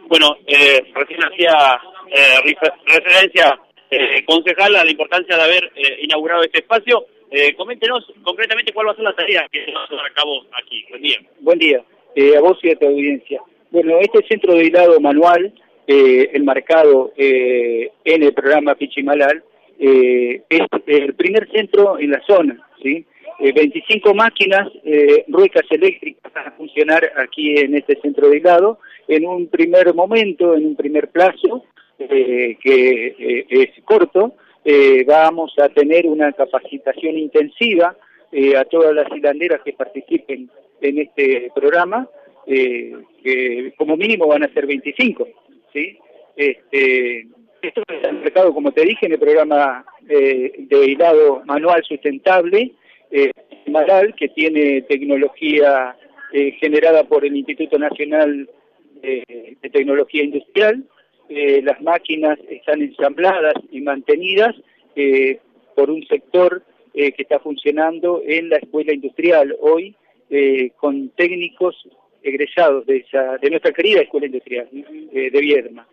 Bueno, recién hacía referencia, concejal, a la importancia de haber inaugurado este espacio. Coméntenos concretamente cuál va a ser la tarea que se va a llevar a cabo aquí. Buen día. Buen día, a vos y a tu audiencia. Bueno, este centro de hilado manual, enmarcado en el programa Pichimalal, es el primer centro en la zona, ¿sí? 25 máquinas, ruecas eléctricas van a funcionar aquí en este centro de hilado. En un primer momento, en un primer plazo, que es corto, vamos a tener una capacitación intensiva a todas las hilanderas que participen en este programa, que como mínimo van a ser 25, ¿sí? Esto está marcado, como te dije, en el programa de hilado manual sustentable, Maral, que tiene tecnología generada por el Instituto Nacional de Tecnología Industrial. Las máquinas están ensambladas y mantenidas por un sector que está funcionando en la escuela industrial hoy, con técnicos egresados de nuestra querida escuela industrial de Viedma.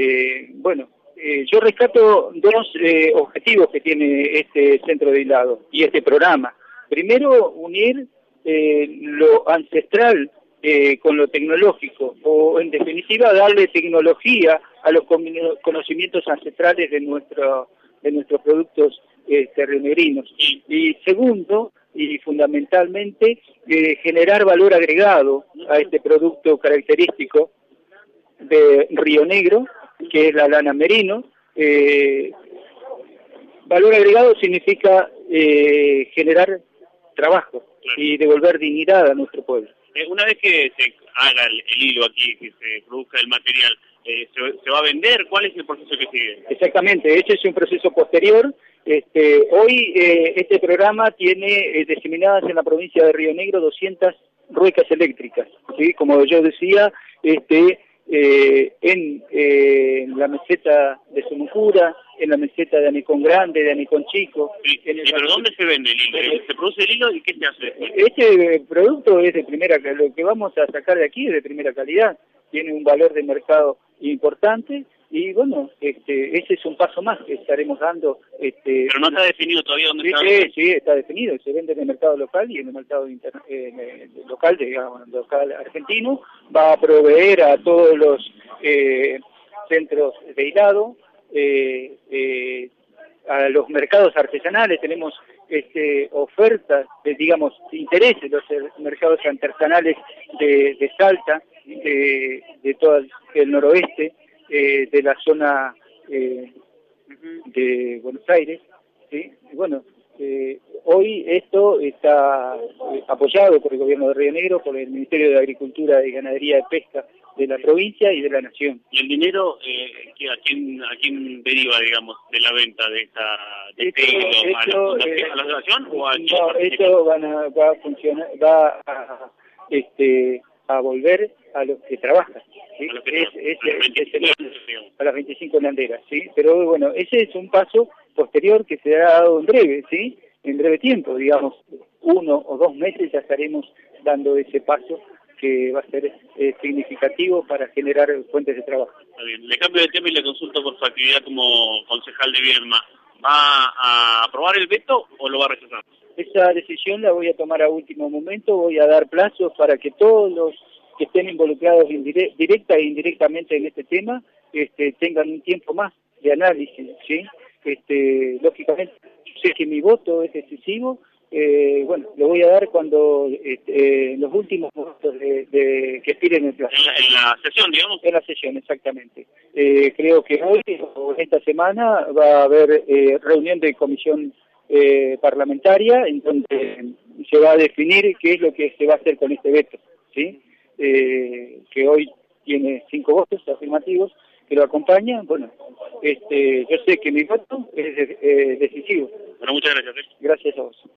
Yo rescato dos objetivos que tiene este centro de hilado y este programa. Primero, unir lo ancestral con lo tecnológico, o en definitiva darle tecnología a los conocimientos ancestrales de nuestros productos rionegrinos. Y segundo, y fundamentalmente, generar valor agregado a este producto característico de Río Negro, que es la lana merino. Valor agregado significa generar trabajo y devolver dignidad a nuestro pueblo. Una vez que se haga el hilo aquí, que se produzca el material, ¿se va a vender? ¿Cuál es el proceso que sigue? Exactamente, este es un proceso posterior. Hoy este programa tiene diseminadas en la provincia de Río Negro 200 ruecas eléctricas, ¿sí? Como yo decía, en la meseta de Sumucura, en la meseta de Anicón Grande, de Anicón Chico. Sí, ¿pero dónde se vende el hilo? ¿Se produce el hilo y qué se hace? Este producto es de primera calidad, lo que vamos a sacar de aquí es de primera calidad, tiene un valor de mercado importante y bueno, ese es un paso más que estaremos dando. Pero no está definido todavía dónde está. Sí, está definido, se vende en el mercado local y en el mercado local, digamos, local argentino, va a proveer a todos los centros de hilado, a los mercados artesanales. Tenemos ofertas, digamos, intereses, los mercados artesanales de Salta, de todo el noroeste, de la zona de Buenos Aires, ¿sí? Bueno, hoy esto está apoyado por el gobierno de Río Negro, por el Ministerio de Agricultura y Ganadería y Pesca de la provincia y de la nación. ¿Y el dinero a quién deriva, digamos, de la venta de este hilo? ¿A la nación o a quién? No, esto va a funcionar, a volver a los que trabajan, ¿sí? A las 25 hilanderas, ¿sí? Pero bueno, ese es un paso posterior que se ha dado en breve, ¿sí? En breve tiempo, digamos, 1 o 2 meses ya estaremos dando ese paso que va a ser significativo para generar fuentes de trabajo. Está bien. Le cambio de tema y le consulto por su actividad como concejal de Viedma. ¿Va a aprobar el veto o lo va a rechazar? Esa decisión la voy a tomar a último momento, voy a dar plazos para que todos los que estén involucrados directa e indirectamente en este tema tengan un tiempo más de análisis, ¿sí? Lógicamente, sé que mi voto es decisivo, lo voy a dar cuando los últimos votos que expiren el plazo. En la sesión, digamos. En la sesión, exactamente. Creo que hoy o esta semana va a haber reunión de comisión parlamentaria en donde se va a definir qué es lo que se va a hacer con este veto, ¿sí? Que hoy tiene 5 votos afirmativos que lo acompañan. Bueno, yo sé que mi voto es decisivo. Bueno, muchas gracias. Gracias a vos.